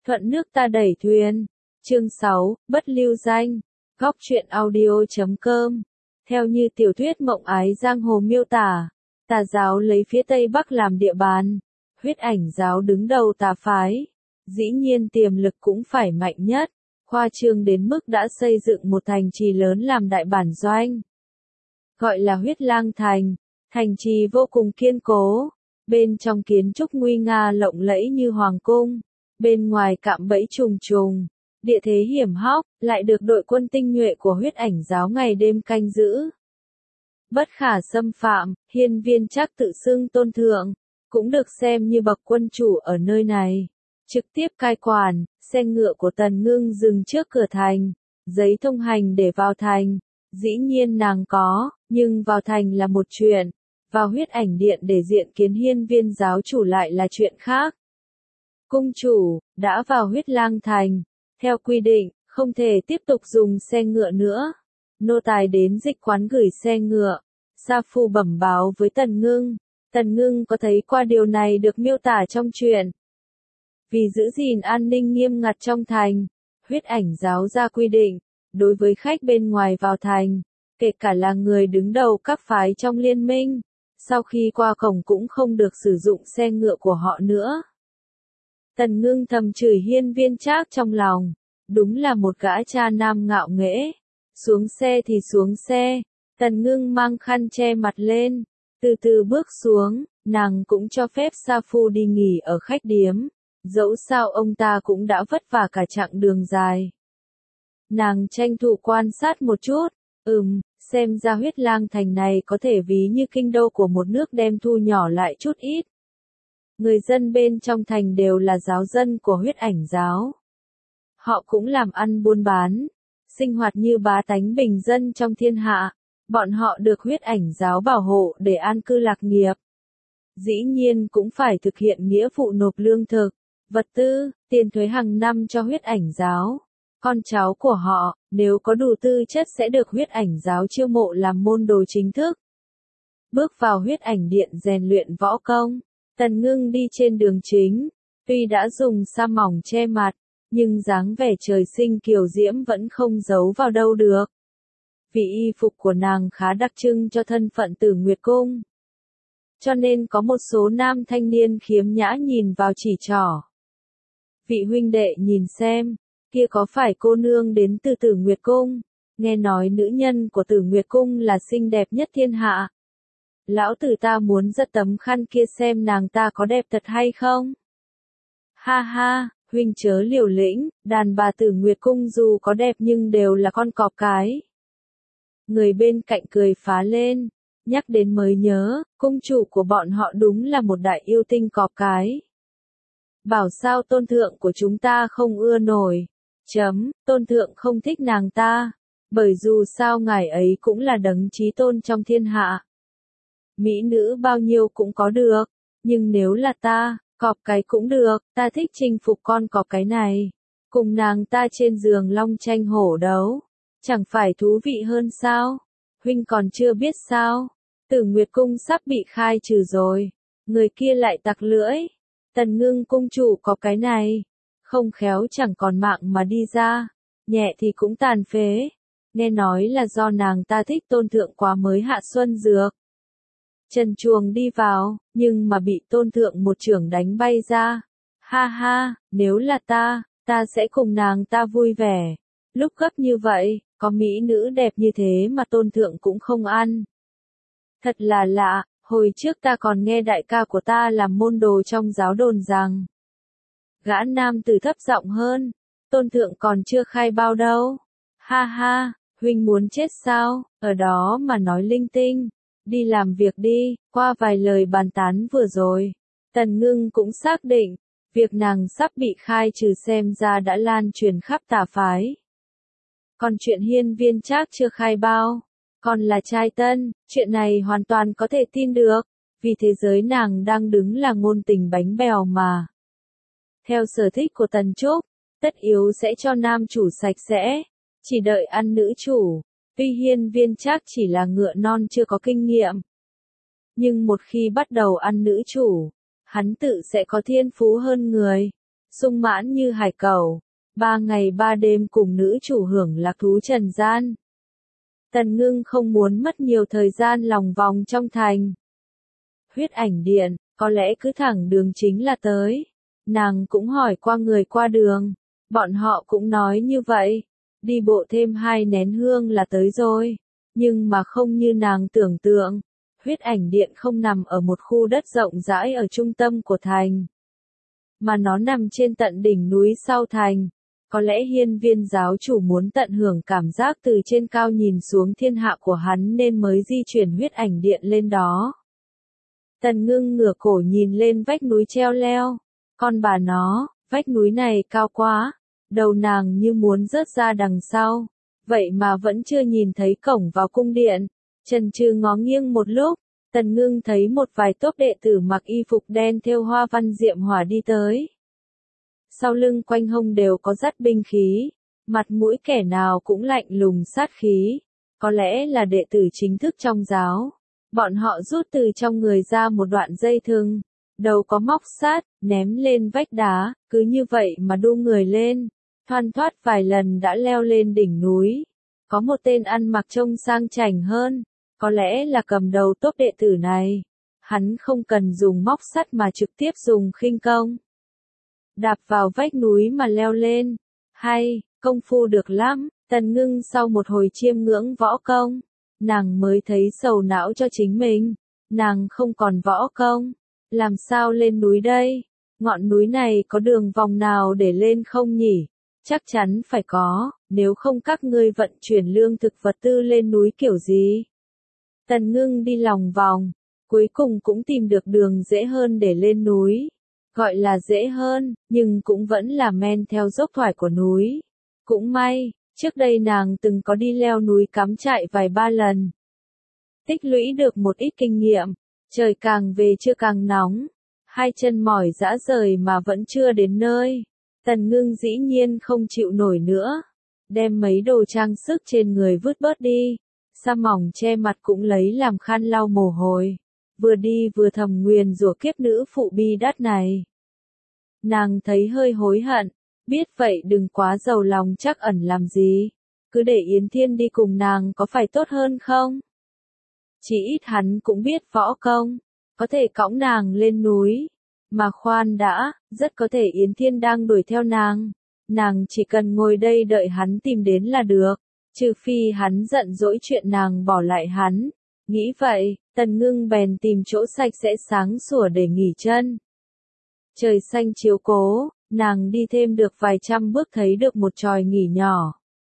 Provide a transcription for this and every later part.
Thuận nước ta đẩy thuyền. Chương 6, Bất lưu danh. Góc truyện audio.com. Theo như tiểu thuyết Mộng Ái Giang Hồ miêu tả, Tà giáo lấy phía Tây Bắc làm địa bàn, Huyết Ảnh giáo đứng đầu tà phái. Dĩ nhiên tiềm lực cũng phải mạnh nhất, khoa trương đến mức đã xây dựng một thành trì lớn làm đại bản doanh. Gọi là Huyết Lang Thành, thành trì vô cùng kiên cố, bên trong kiến trúc nguy nga lộng lẫy như hoàng cung, bên ngoài cạm bẫy trùng trùng, địa thế hiểm hóc, lại được đội quân tinh nhuệ của Huyết Ảnh giáo ngày đêm canh giữ. Bất khả xâm phạm, Hiên Viên Trác tự xưng tôn thượng, cũng được xem như bậc quân chủ ở nơi này. Trực tiếp cai quản, xe ngựa của Tần Ngưng dừng trước cửa thành, giấy thông hành để vào thành, dĩ nhiên nàng có, nhưng vào thành là một chuyện, vào Huyết Ảnh điện để diện kiến Hiên Viên giáo chủ lại là chuyện khác. Cung chủ, đã vào Huyết Lang Thành, theo quy định, không thể tiếp tục dùng xe ngựa nữa. Nô tài đến dịch quán gửi xe ngựa. Sa Phu bẩm báo với Tần Ngưng. Tần Ngưng có thấy qua điều này được miêu tả trong truyện. Vì giữ gìn an ninh nghiêm ngặt trong thành, Huyết Ảnh giáo ra quy định, đối với khách bên ngoài vào thành, kể cả là người đứng đầu các phái trong liên minh, sau khi qua cổng cũng không được sử dụng xe ngựa của họ nữa. Tần Ngưng thầm chửi Hiên Viên Trác trong lòng, đúng là một gã cha nam ngạo nghễ. Xuống xe thì xuống xe, Tần Ngưng mang khăn che mặt lên, từ từ bước xuống, nàng cũng cho phép Sa Phu đi nghỉ ở khách điếm, dẫu sao ông ta cũng đã vất vả cả chặng đường dài. Nàng tranh thủ quan sát một chút, xem ra Huyết Lang Thành này có thể ví như kinh đô của một nước đem thu nhỏ lại chút ít. Người dân bên trong thành đều là giáo dân của Huyết Ảnh giáo. Họ cũng làm ăn buôn bán, sinh hoạt như bá tánh bình dân trong thiên hạ. Bọn họ được Huyết Ảnh giáo bảo hộ để an cư lạc nghiệp. Dĩ nhiên cũng phải thực hiện nghĩa vụ nộp lương thực, vật tư, tiền thuế hàng năm cho Huyết Ảnh giáo. Con cháu của họ, nếu có đủ tư chất sẽ được Huyết Ảnh giáo chiêu mộ làm môn đồ chính thức. Bước vào Huyết Ảnh điện rèn luyện võ công, Tần Ngưng đi trên đường chính, tuy đã dùng sa mỏng che mặt, nhưng dáng vẻ trời sinh kiều diễm vẫn không giấu vào đâu được. Vì y phục của nàng khá đặc trưng cho thân phận Tử Nguyệt Cung. Cho nên có một số nam thanh niên khiếm nhã nhìn vào chỉ trỏ. Vị huynh đệ nhìn xem, kia có phải cô nương đến từ Tử Nguyệt Cung? Nghe nói nữ nhân của Tử Nguyệt Cung là xinh đẹp nhất thiên hạ. Lão tử ta muốn giật tấm khăn kia xem nàng ta có đẹp thật hay không? Ha ha, huynh chớ liều lĩnh, đàn bà Tử Nguyệt Cung dù có đẹp nhưng đều là con cọp cái. Người bên cạnh cười phá lên, nhắc đến mới nhớ, cung chủ của bọn họ đúng là một đại yêu tinh cọp cái. Bảo sao tôn thượng của chúng ta không ưa nổi. Tôn thượng không thích nàng ta, bởi dù sao ngài ấy cũng là đấng chí tôn trong thiên hạ. Mỹ nữ bao nhiêu cũng có được, nhưng nếu là ta, cọp cái cũng được, ta thích chinh phục con cọp cái này. Cùng nàng ta trên giường long tranh hổ đấu. Chẳng phải thú vị hơn sao? Huynh còn chưa biết sao? Tử Nguyệt Cung sắp bị khai trừ rồi. Người kia lại tặc lưỡi. Tần Ngưng cung chủ có cái này. Không khéo chẳng còn mạng mà đi ra. Nhẹ thì cũng tàn phế. Nghe nói là do nàng ta thích tôn thượng quá mới hạ xuân dược. Trần Chuồng đi vào, nhưng mà bị tôn thượng một chưởng đánh bay ra. Ha ha, nếu là ta sẽ cùng nàng ta vui vẻ. Lúc gấp như vậy, có mỹ nữ đẹp như thế mà tôn thượng cũng không ăn. Thật là lạ, hồi trước ta còn nghe đại ca của ta làm môn đồ trong giáo đồn rằng. Gã nam tử thấp giọng hơn, tôn thượng còn chưa khai bao đâu. Ha ha, huynh muốn chết sao, ở đó mà nói linh tinh. Đi làm việc đi, qua vài lời bàn tán vừa rồi. Tần Ngưng cũng xác định, việc nàng sắp bị khai trừ xem ra đã lan truyền khắp tà phái. Còn chuyện Hiên Viên Trác chưa khai bao, còn là trai tân, chuyện này hoàn toàn có thể tin được, vì thế giới nàng đang đứng là ngôn tình bánh bèo mà. Theo sở thích của Tần Trúc, tất yếu sẽ cho nam chủ sạch sẽ, chỉ đợi ăn nữ chủ, tuy Hiên Viên Trác chỉ là ngựa non chưa có kinh nghiệm. Nhưng một khi bắt đầu ăn nữ chủ, hắn tự sẽ có thiên phú hơn người. sung mãn như hải cẩu, 3 ngày 3 đêm cùng nữ chủ hưởng lạc thú trần gian. Tần Ngưng không muốn mất nhiều thời gian lòng vòng trong thành. Huyết ảnh điện, có lẽ cứ thẳng đường chính là tới. Nàng cũng hỏi qua người qua đường, bọn họ cũng nói như vậy. Đi bộ thêm 2 nén hương là tới rồi. Nhưng mà không như nàng tưởng tượng, huyết ảnh điện không nằm ở một khu đất rộng rãi ở trung tâm của thành, mà nó nằm trên tận đỉnh núi sau thành. Có lẽ hiên viên giáo chủ muốn tận hưởng cảm giác từ trên cao nhìn xuống thiên hạ của hắn nên mới di chuyển huyết ảnh điện lên đó. Tần Ngưng ngửa cổ nhìn lên vách núi treo leo. Con bà nó, vách núi này cao quá, đầu nàng như muốn rớt ra đằng sau. Vậy mà vẫn chưa nhìn thấy cổng vào cung điện. Chần chừ ngó nghiêng một lúc, Tần Ngưng thấy một vài tốp đệ tử mặc y phục đen thêu hoa văn diệm hỏa đi tới. Sau lưng quanh hông đều có dắt binh khí, mặt mũi kẻ nào cũng lạnh lùng sát khí. Có lẽ là đệ tử chính thức trong giáo. Bọn họ rút từ trong người ra một đoạn dây thừng, đầu có móc sát, ném lên vách đá, cứ như vậy mà đu người lên. Thoăn thoắt vài lần đã leo lên đỉnh núi. Có một tên ăn mặc trông sang chảnh hơn, có lẽ là cầm đầu tốp đệ tử này. Hắn không cần dùng móc sắt mà trực tiếp dùng khinh công. Đạp vào vách núi mà leo lên. Hay, công phu được lắm. Tần Ngưng sau một hồi chiêm ngưỡng võ công, nàng mới thấy sầu não cho chính mình. Nàng không còn võ công. Làm sao lên núi đây? Ngọn núi này có đường vòng nào để lên không nhỉ? Chắc chắn phải có, nếu không các ngươi vận chuyển lương thực vật tư lên núi kiểu gì? Tần Ngưng đi lòng vòng, cuối cùng cũng tìm được đường dễ hơn để lên núi. Gọi là dễ hơn, nhưng cũng vẫn là men theo dốc thoải của núi. Cũng may, trước đây nàng từng có đi leo núi cắm trại vài ba lần. Tích lũy được một ít kinh nghiệm, trời càng về trưa càng nóng. 2 chân mỏi rã rời mà vẫn chưa đến nơi. Tần Ngưng dĩ nhiên không chịu nổi nữa. Đem mấy đồ trang sức trên người vứt bớt đi. Sa mỏng che mặt cũng lấy làm khăn lau mồ hôi. Vừa đi vừa thầm nguyền rủa kiếp nữ phụ bi đát này. Nàng thấy hơi hối hận. Biết vậy đừng quá giàu lòng chắc ẩn làm gì. Cứ để Yến Thiên đi cùng nàng có phải tốt hơn không? Chỉ ít hắn cũng biết võ công. Có thể cõng nàng lên núi. Mà khoan đã, rất có thể Yến Thiên đang đuổi theo nàng. Nàng chỉ cần ngồi đây đợi hắn tìm đến là được. Trừ phi hắn giận dỗi chuyện nàng bỏ lại hắn. Nghĩ vậy, Tần Ngưng bèn tìm chỗ sạch sẽ sáng sủa để nghỉ chân. Trời xanh chiếu cố, nàng đi thêm được vài trăm bước thấy được một chòi nghỉ nhỏ.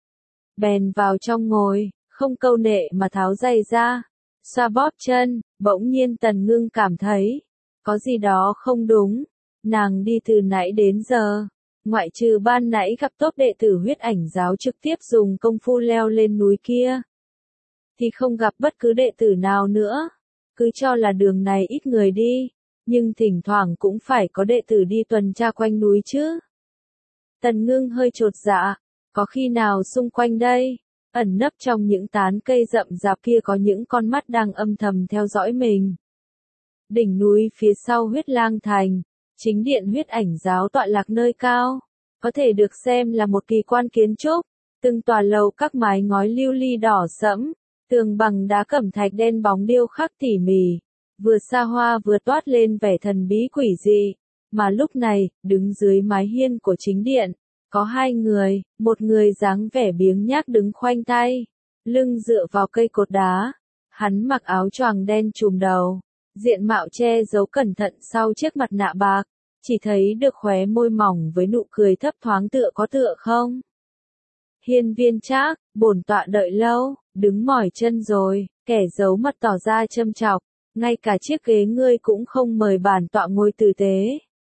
Bèn vào trong ngồi, không câu nệ mà tháo giày ra. Xoa bóp chân, bỗng nhiên Tần Ngưng cảm thấy có gì đó không đúng. Nàng đi từ nãy đến giờ, ngoại trừ ban nãy gặp tốp đệ tử huyết ảnh giáo trực tiếp dùng công phu leo lên núi kia, thì không gặp bất cứ đệ tử nào nữa. Cứ cho là đường này ít người đi, nhưng thỉnh thoảng cũng phải có đệ tử đi tuần tra quanh núi chứ. Tần Ngưng hơi chột dạ, có khi nào xung quanh đây, ẩn nấp trong những tán cây rậm rạp kia có những con mắt đang âm thầm theo dõi mình. Đỉnh núi phía sau huyết lang thành, chính điện huyết ảnh giáo tọa lạc nơi cao, có thể được xem là một kỳ quan kiến trúc. Từng tòa lầu các mái ngói lưu ly đỏ sẫm, tường bằng đá cẩm thạch đen bóng điêu khắc tỉ mỉ, vừa xa hoa vừa toát lên vẻ thần bí quỷ dị. Mà lúc này, đứng dưới mái hiên của chính điện, có 2 người, một người dáng vẻ biếng nhác đứng khoanh tay, lưng dựa vào cây cột đá. Hắn mặc áo choàng đen trùm đầu, diện mạo che giấu cẩn thận sau chiếc mặt nạ bạc, chỉ thấy được khóe môi mỏng với nụ cười thấp thoáng tựa có tựa không. Hiên viên Trác, bổn tọa đợi lâu, đứng mỏi chân rồi, kẻ giấu mặt tỏ ra châm chọc, ngay cả chiếc ghế ngươi cũng không mời bản tọa ngồi tử tế.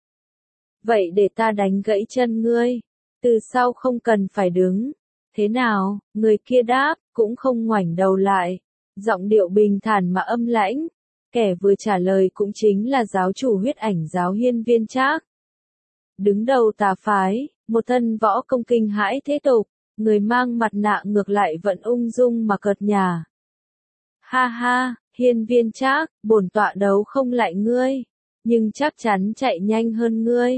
Vậy để ta đánh gãy chân ngươi, từ sau không cần phải đứng. Thế nào, người kia đáp, cũng không ngoảnh đầu lại, giọng điệu bình thản mà âm lãnh. Kẻ vừa trả lời cũng chính là giáo chủ huyết ảnh giáo hiên viên Trác. Đứng đầu tà phái, một thân võ công kinh hãi thế tục, người mang mặt nạ ngược lại vẫn ung dung mà cợt nhả. Ha ha, hiên viên Trác, bổn tọa đấu không lại ngươi, nhưng chắc chắn chạy nhanh hơn ngươi.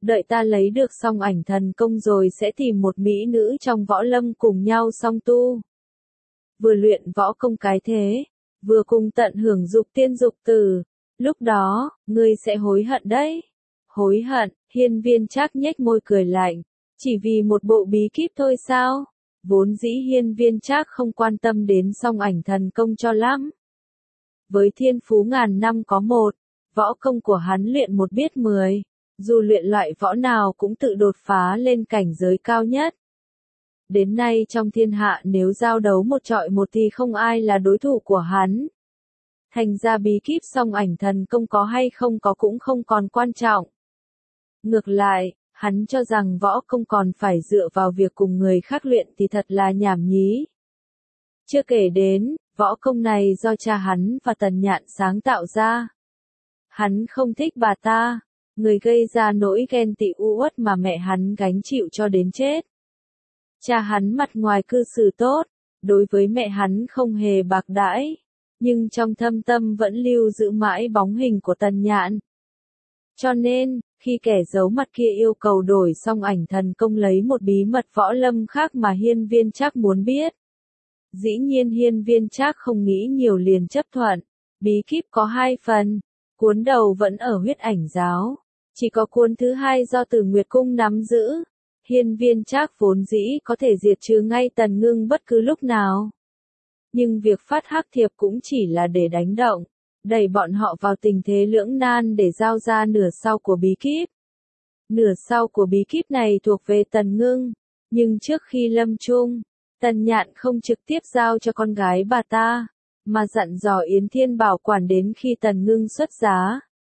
Đợi ta lấy được song ảnh thần công rồi sẽ tìm một mỹ nữ trong võ lâm cùng nhau song tu. Vừa luyện võ công cái thế, vừa cùng tận hưởng dục tiên dục tử. Lúc đó, ngươi sẽ hối hận đấy. Hối hận, Hiên Viên Trác nhếch môi cười lạnh. Chỉ vì một bộ bí kíp thôi sao? Vốn dĩ Hiên Viên Trác không quan tâm đến song ảnh thần công cho lắm. Với thiên phú ngàn năm có một, võ công của hắn luyện một biết 10, dù luyện loại võ nào cũng tự đột phá lên cảnh giới cao nhất. Đến nay trong thiên hạ nếu giao đấu một trọi một thì không ai là đối thủ của hắn. Thành ra bí kíp song ảnh thần công có hay không có cũng không còn quan trọng. Ngược lại, hắn cho rằng võ công còn phải dựa vào việc cùng người khác luyện thì thật là nhảm nhí. Chưa kể đến, võ công này do cha hắn và Tần Nhạn sáng tạo ra. Hắn không thích bà ta, người gây ra nỗi ghen tị u uất mà mẹ hắn gánh chịu cho đến chết. Cha hắn mặt ngoài cư xử tốt, đối với mẹ hắn không hề bạc đãi, nhưng trong thâm tâm vẫn lưu giữ mãi bóng hình của Tần Nhạn. Cho nên, khi kẻ giấu mặt kia yêu cầu đổi song ảnh thần công lấy một bí mật võ lâm khác mà Hiên Viên Trác muốn biết. Dĩ nhiên Hiên Viên Trác không nghĩ nhiều liền chấp thuận. Bí kíp có 2 phần, cuốn đầu vẫn ở huyết ảnh giáo, chỉ có cuốn thứ 2 do Tử Nguyệt Cung nắm giữ. Hiên Viên Trác vốn dĩ có thể diệt trừ ngay Tần Ngưng bất cứ lúc nào. Nhưng việc phát hắc thiệp cũng chỉ là để đánh động, đẩy bọn họ vào tình thế lưỡng nan để giao ra nửa sau của bí kíp. Nửa sau của bí kíp này thuộc về Tần Ngưng, nhưng trước khi lâm chung, Tần Nhạn không trực tiếp giao cho con gái bà ta, mà dặn dò Yến Thiên bảo quản đến khi Tần Ngưng xuất giá.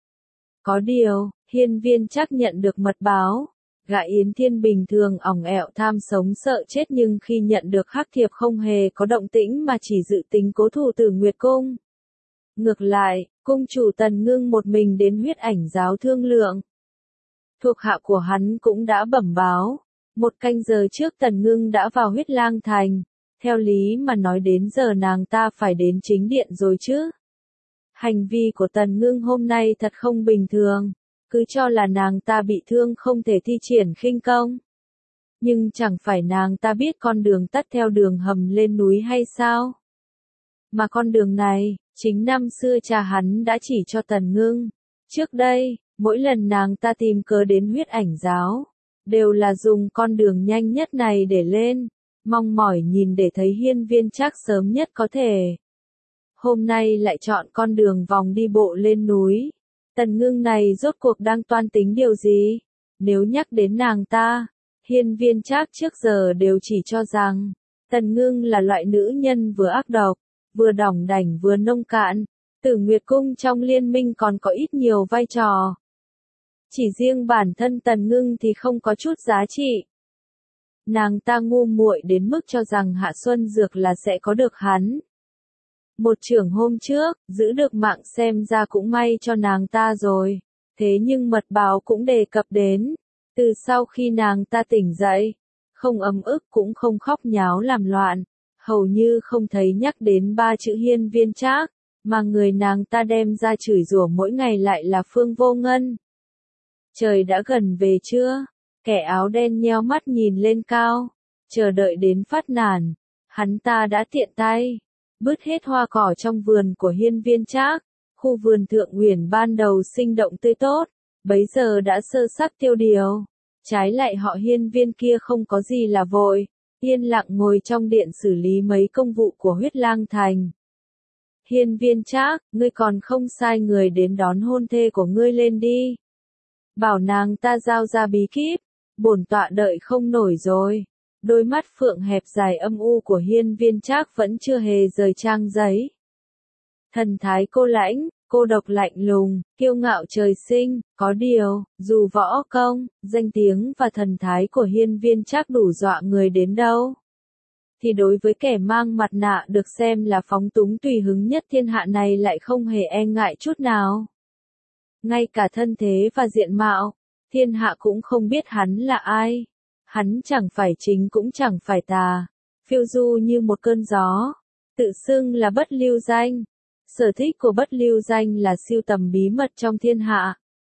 Có điều, Hiên Viên Trác nhận được mật báo, gã Yến Thiên bình thường ỏng ẹo tham sống sợ chết nhưng khi nhận được hắc thiệp không hề có động tĩnh mà chỉ dự tính cố thủ Tử Nguyệt Cung. Ngược lại, cung chủ Tần Ngưng một mình đến huyết ảnh giáo thương lượng. Thuộc hạ của hắn cũng đã bẩm báo, 1 canh giờ trước Tần Ngưng đã vào huyết lang thành, theo lý mà nói đến giờ nàng ta phải đến chính điện rồi chứ. Hành vi của Tần Ngưng hôm nay thật không bình thường, cứ cho là nàng ta bị thương không thể thi triển khinh công. Nhưng chẳng phải nàng ta biết con đường tắt theo đường hầm lên núi hay sao? Mà con đường này, chính năm xưa cha hắn đã chỉ cho Tần Ngưng. Trước đây, mỗi lần nàng ta tìm cớ đến huyết ảnh giáo, đều là dùng con đường nhanh nhất này để lên, mong mỏi nhìn để thấy Hiên Viên Trác sớm nhất có thể. Hôm nay lại chọn con đường vòng đi bộ lên núi. Tần Ngưng này rốt cuộc đang toan tính điều gì? Nếu nhắc đến nàng ta, Hiên Viên Trác trước giờ đều chỉ cho rằng, Tần Ngưng là loại nữ nhân vừa ác độc, vừa đỏng đảnh vừa nông cạn. Tử Nguyệt Cung trong liên minh còn có ít nhiều vai trò. Chỉ riêng bản thân Tần Ngưng thì không có chút giá trị. Nàng ta ngu muội đến mức cho rằng Hạ Xuân Dược là sẽ có được hắn. Một trưởng hôm trước, giữ được mạng xem ra cũng may cho nàng ta rồi. Thế nhưng mật báo cũng đề cập đến. Từ sau khi nàng ta tỉnh dậy, không ấm ức cũng không khóc nháo làm loạn. Hầu như không thấy nhắc đến 3 chữ Hiên Viên Trác, mà người nàng ta đem ra chửi rủa mỗi ngày lại là Phương Vô Ngân. Trời đã gần về trưa, kẻ áo đen nheo mắt nhìn lên cao, chờ đợi đến phát nản. Hắn ta đã tiện tay bứt hết hoa cỏ trong vườn của Hiên Viên Trác. Khu vườn Thượng Uyển ban đầu sinh động tươi tốt, bấy giờ đã sơ sắc tiêu điều. Trái lại họ Hiên Viên kia không có gì là vội, yên lặng ngồi trong điện xử lý mấy công vụ của huyết lang thành. Hiên Viên Trác, ngươi còn không sai người đến đón hôn thê của ngươi lên đi. Bảo nàng ta giao ra bí kíp, bổn tọa đợi không nổi rồi. Đôi mắt phượng hẹp dài âm u của Hiên Viên Trác vẫn chưa hề rời trang giấy. Thần thái cô lãnh, cô độc lạnh lùng, kiêu ngạo trời sinh, có điều, dù võ công, danh tiếng và thần thái của Hiên Viên Trác đủ dọa người đến đâu, thì đối với kẻ mang mặt nạ được xem là phóng túng tùy hứng nhất thiên hạ này lại không hề e ngại chút nào. Ngay cả thân thế và diện mạo, thiên hạ cũng không biết hắn là ai. Hắn chẳng phải chính cũng chẳng phải tà, phiêu du như một cơn gió, tự xưng là Bất Lưu Danh. Sở thích của Bất Lưu Danh là sưu tầm bí mật trong thiên hạ.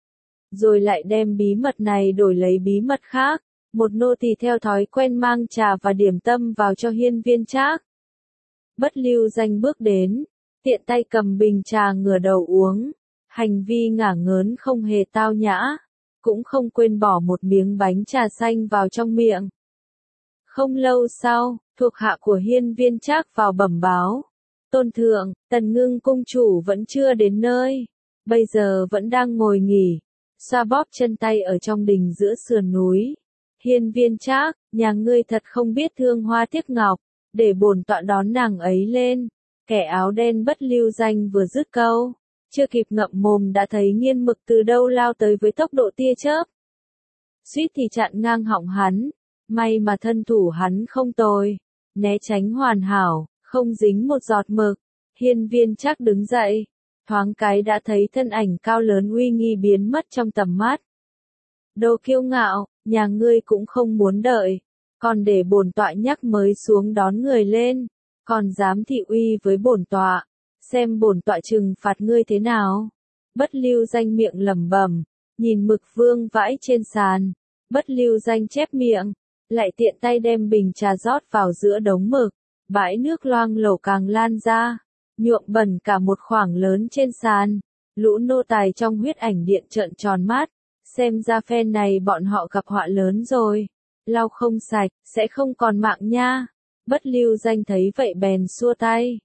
rồi lại đem bí mật này đổi lấy bí mật khác. Một nô tỳ theo thói quen mang trà và điểm tâm vào cho Hiên Viên Trác. Bất Lưu Danh bước đến, tiện tay cầm bình trà ngửa đầu uống, hành vi ngả ngớn không hề tao nhã, cũng không quên bỏ một miếng bánh trà xanh vào trong miệng. Không lâu sau, thuộc hạ của Hiên Viên Trác vào bẩm báo. Tôn thượng, Tần Ngưng cung chủ vẫn chưa đến nơi, bây giờ vẫn đang ngồi nghỉ, xoa bóp chân tay ở trong đình giữa sườn núi. Hiên Viên Trác, nhà ngươi thật không biết thương hoa tiếc ngọc, để bổn tọa đón nàng ấy lên. Kẻ áo đen Bất Lưu Danh vừa dứt câu, chưa kịp ngậm mồm đã thấy Nghiên Mực từ đâu lao tới với tốc độ tia chớp. Suýt thì chặn ngang họng hắn, may mà thân thủ hắn không tồi, né tránh hoàn hảo, không dính một giọt mực. Hiên Viên Trác đứng dậy, thoáng cái đã thấy thân ảnh cao lớn uy nghi biến mất trong tầm mắt. Đồ kiêu ngạo, nhà ngươi cũng không muốn đợi, còn để bổn tọa nhắc mới xuống đón người lên, còn dám thị uy với bổn tọa, xem bổn tọa trừng phạt ngươi thế nào. Bất Lưu Danh miệng lẩm bẩm, nhìn mực vương vãi trên sàn, Bất Lưu Danh chép miệng, lại tiện tay đem bình trà rót vào giữa đống mực, bãi nước loang lổ càng lan ra, nhuộm bẩn cả một khoảng lớn trên sàn. Lũ nô tài trong huyết ảnh điện trợn tròn mắt, xem ra phen này bọn họ gặp họa lớn rồi, lau không sạch, sẽ không còn mạng nha. Bất Lưu Danh thấy vậy bèn xua tay,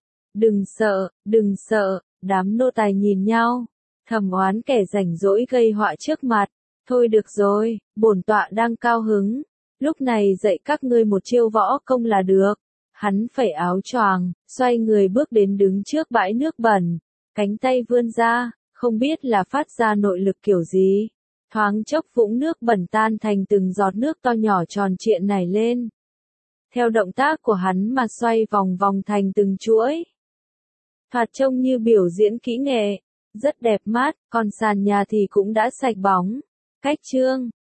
đừng sợ, đám nô tài nhìn nhau, thầm oán kẻ rảnh rỗi gây họa trước mặt. Thôi được rồi, bổn tọa đang cao hứng, lúc này dạy các ngươi một chiêu võ công là được. Hắn phẩy áo choàng, xoay người bước đến đứng trước bãi nước bẩn, cánh tay vươn ra, không biết là phát ra nội lực kiểu gì. Thoáng chốc vũng nước bẩn tan thành từng giọt nước to nhỏ tròn trịa nảy lên. Theo động tác của hắn mà xoay vòng vòng thành từng chuỗi. Thoạt trông như biểu diễn kỹ nghệ, rất đẹp mắt, còn sàn nhà thì cũng đã sạch bóng. Cách chương